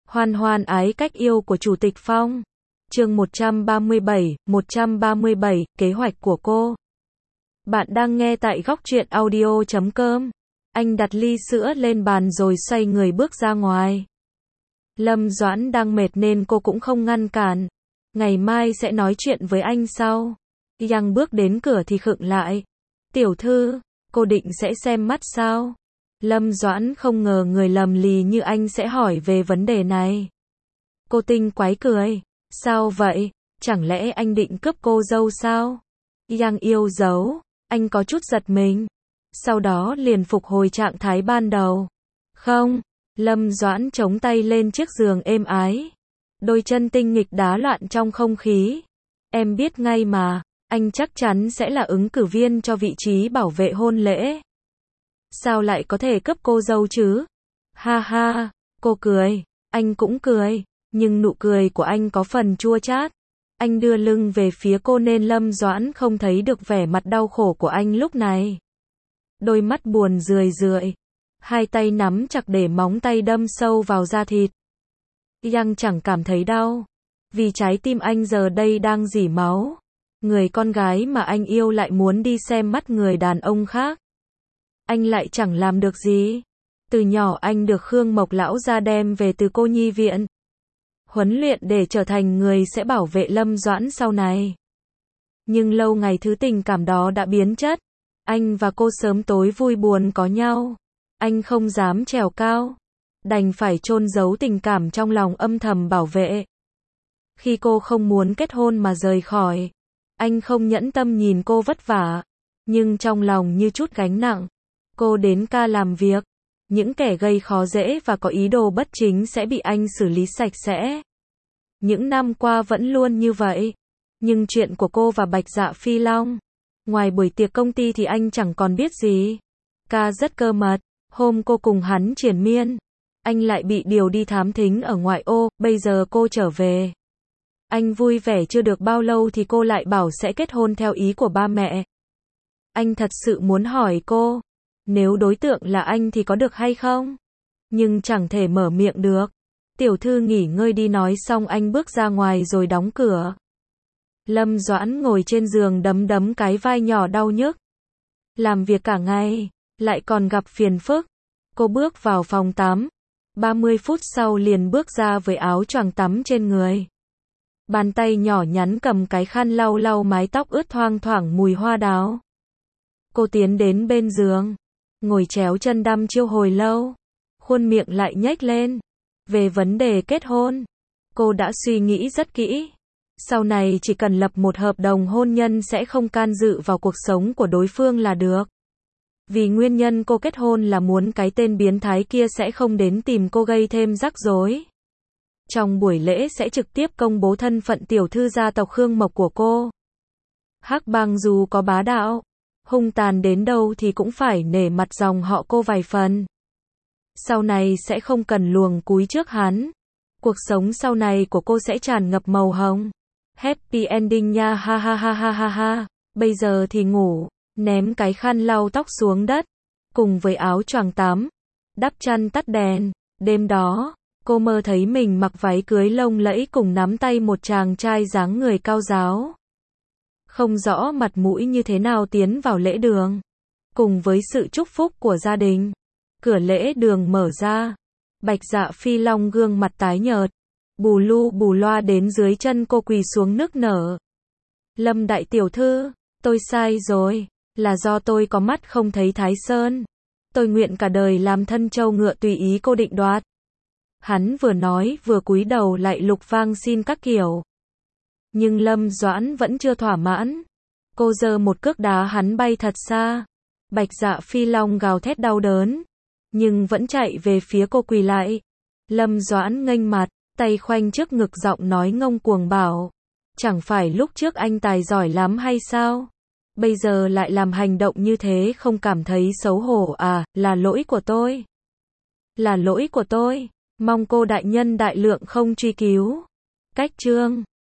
Hoan hoan ái cách yêu của Chủ tịch Phong. Chương 137, kế hoạch của cô. Bạn đang nghe tại góc truyện audio.com. Anh đặt ly sữa lên bàn rồi xoay người bước ra ngoài. Lâm Doãn đang mệt nên cô cũng không ngăn cản. Ngày mai sẽ nói chuyện với anh sau. Yang bước đến cửa thì khựng lại. Tiểu thư, cô định sẽ xem mắt sao? Lâm Doãn không ngờ người lầm lì như anh sẽ hỏi về vấn đề này. Cô tinh quái cười. Sao vậy? Chẳng lẽ anh định cướp cô dâu sao? Yang yêu dấu. Anh có chút giật mình. Sau đó liền phục hồi trạng thái ban đầu. Không. Lâm Doãn chống tay lên chiếc giường êm ái. Đôi chân tinh nghịch đá loạn trong không khí. Em biết ngay mà, anh chắc chắn sẽ là ứng cử viên cho vị trí bảo vệ hôn lễ. Sao lại có thể cướp cô dâu chứ? Ha ha, cô cười, anh cũng cười, nhưng nụ cười của anh có phần chua chát. Anh đưa lưng về phía cô nên Lâm Doãn không thấy được vẻ mặt đau khổ của anh lúc này. Đôi mắt buồn rười rượi, hai tay nắm chặt để móng tay đâm sâu vào da thịt. Yang chẳng cảm thấy đau, vì trái tim anh giờ đây đang rỉ máu. Người con gái mà anh yêu lại muốn đi xem mắt người đàn ông khác. Anh lại chẳng làm được gì. Từ nhỏ anh được Khương Mộc lão gia đem về từ cô nhi viện. Huấn luyện để trở thành người sẽ bảo vệ Lâm Doãn sau này. Nhưng lâu ngày thứ tình cảm đó đã biến chất. Anh và cô sớm tối vui buồn có nhau. Anh không dám trèo cao. Đành phải chôn giấu tình cảm trong lòng âm thầm bảo vệ. Khi cô không muốn kết hôn mà rời khỏi, anh không nhẫn tâm nhìn cô vất vả. Nhưng trong lòng như chút gánh nặng. Cô đến ca làm việc. Những kẻ gây khó dễ và có ý đồ bất chính sẽ bị anh xử lý sạch sẽ. Những năm qua vẫn luôn như vậy. Nhưng chuyện của cô và Bạch Dạ Phi Long, ngoài buổi tiệc công ty thì anh chẳng còn biết gì. Ca rất cơ mật. Hôm cô cùng hắn triền miên, anh lại bị điều đi thám thính ở ngoại ô. Bây giờ cô trở về. Anh vui vẻ chưa được bao lâu thì cô lại bảo sẽ kết hôn theo ý của ba mẹ. Anh thật sự muốn hỏi cô, nếu đối tượng là anh thì có được hay không? Nhưng chẳng thể mở miệng được. Tiểu thư nghỉ ngơi đi, nói xong anh bước ra ngoài rồi đóng cửa. Lâm Doãn ngồi trên giường đấm đấm cái vai nhỏ đau nhức. Làm việc cả ngày, lại còn gặp phiền phức. Cô bước vào phòng tắm. 30 phút sau liền bước ra với áo choàng tắm trên người. Bàn tay nhỏ nhắn cầm cái khăn lau lau mái tóc ướt thoang thoảng mùi hoa đào. Cô tiến đến bên giường, ngồi chéo chân đăm chiêu hồi lâu, khuôn miệng lại nhếch lên. Về vấn đề kết hôn, cô đã suy nghĩ rất kỹ. Sau này chỉ cần lập một hợp đồng hôn nhân sẽ không can dự vào cuộc sống của đối phương là được. Vì nguyên nhân cô kết hôn là muốn cái tên biến thái kia sẽ không đến tìm cô gây thêm rắc rối. Trong buổi lễ sẽ trực tiếp công bố thân phận tiểu thư gia tộc Khương Mộc của cô. Hắc Bang dù có bá đạo, hung tàn đến đâu thì cũng phải nể mặt dòng họ cô vài phần. Sau này sẽ không cần luồng cúi trước hắn. Cuộc sống sau này của cô sẽ tràn ngập màu hồng. Happy ending nha, ha ha ha ha ha ha. Bây giờ thì ngủ, ném cái khăn lau tóc xuống đất, cùng với áo choàng tắm, đắp chăn tắt đèn. Đêm đó, cô mơ thấy mình mặc váy cưới lông lẫy cùng nắm tay một chàng trai dáng người cao ráo. Không rõ mặt mũi như thế nào tiến vào lễ đường. Cùng với sự chúc phúc của gia đình, cửa lễ đường mở ra. Bạch Dạ Phi Long gương mặt tái nhợt, bù lu bù loa đến dưới chân cô quỳ xuống nức nở. Lâm đại tiểu thư, tôi sai rồi, là do tôi có mắt không thấy Thái Sơn. Tôi nguyện cả đời làm thân trâu ngựa tùy ý cô định đoạt. Hắn vừa nói vừa cúi đầu lại lục vang xin các kiểu. Nhưng Lâm Doãn vẫn chưa thỏa mãn. Cô giơ một cước đá hắn bay thật xa. Bạch Dạ Phi Long gào thét đau đớn, nhưng vẫn chạy về phía cô quỳ lại. Lâm Doãn nghênh mặt, tay khoanh trước ngực, giọng nói ngông cuồng bảo. Chẳng phải lúc trước anh tài giỏi lắm hay sao? Bây giờ lại làm hành động như thế, không cảm thấy xấu hổ à? Là lỗi của tôi. Là lỗi của tôi. Mong cô đại nhân đại lượng không truy cứu. Cách chương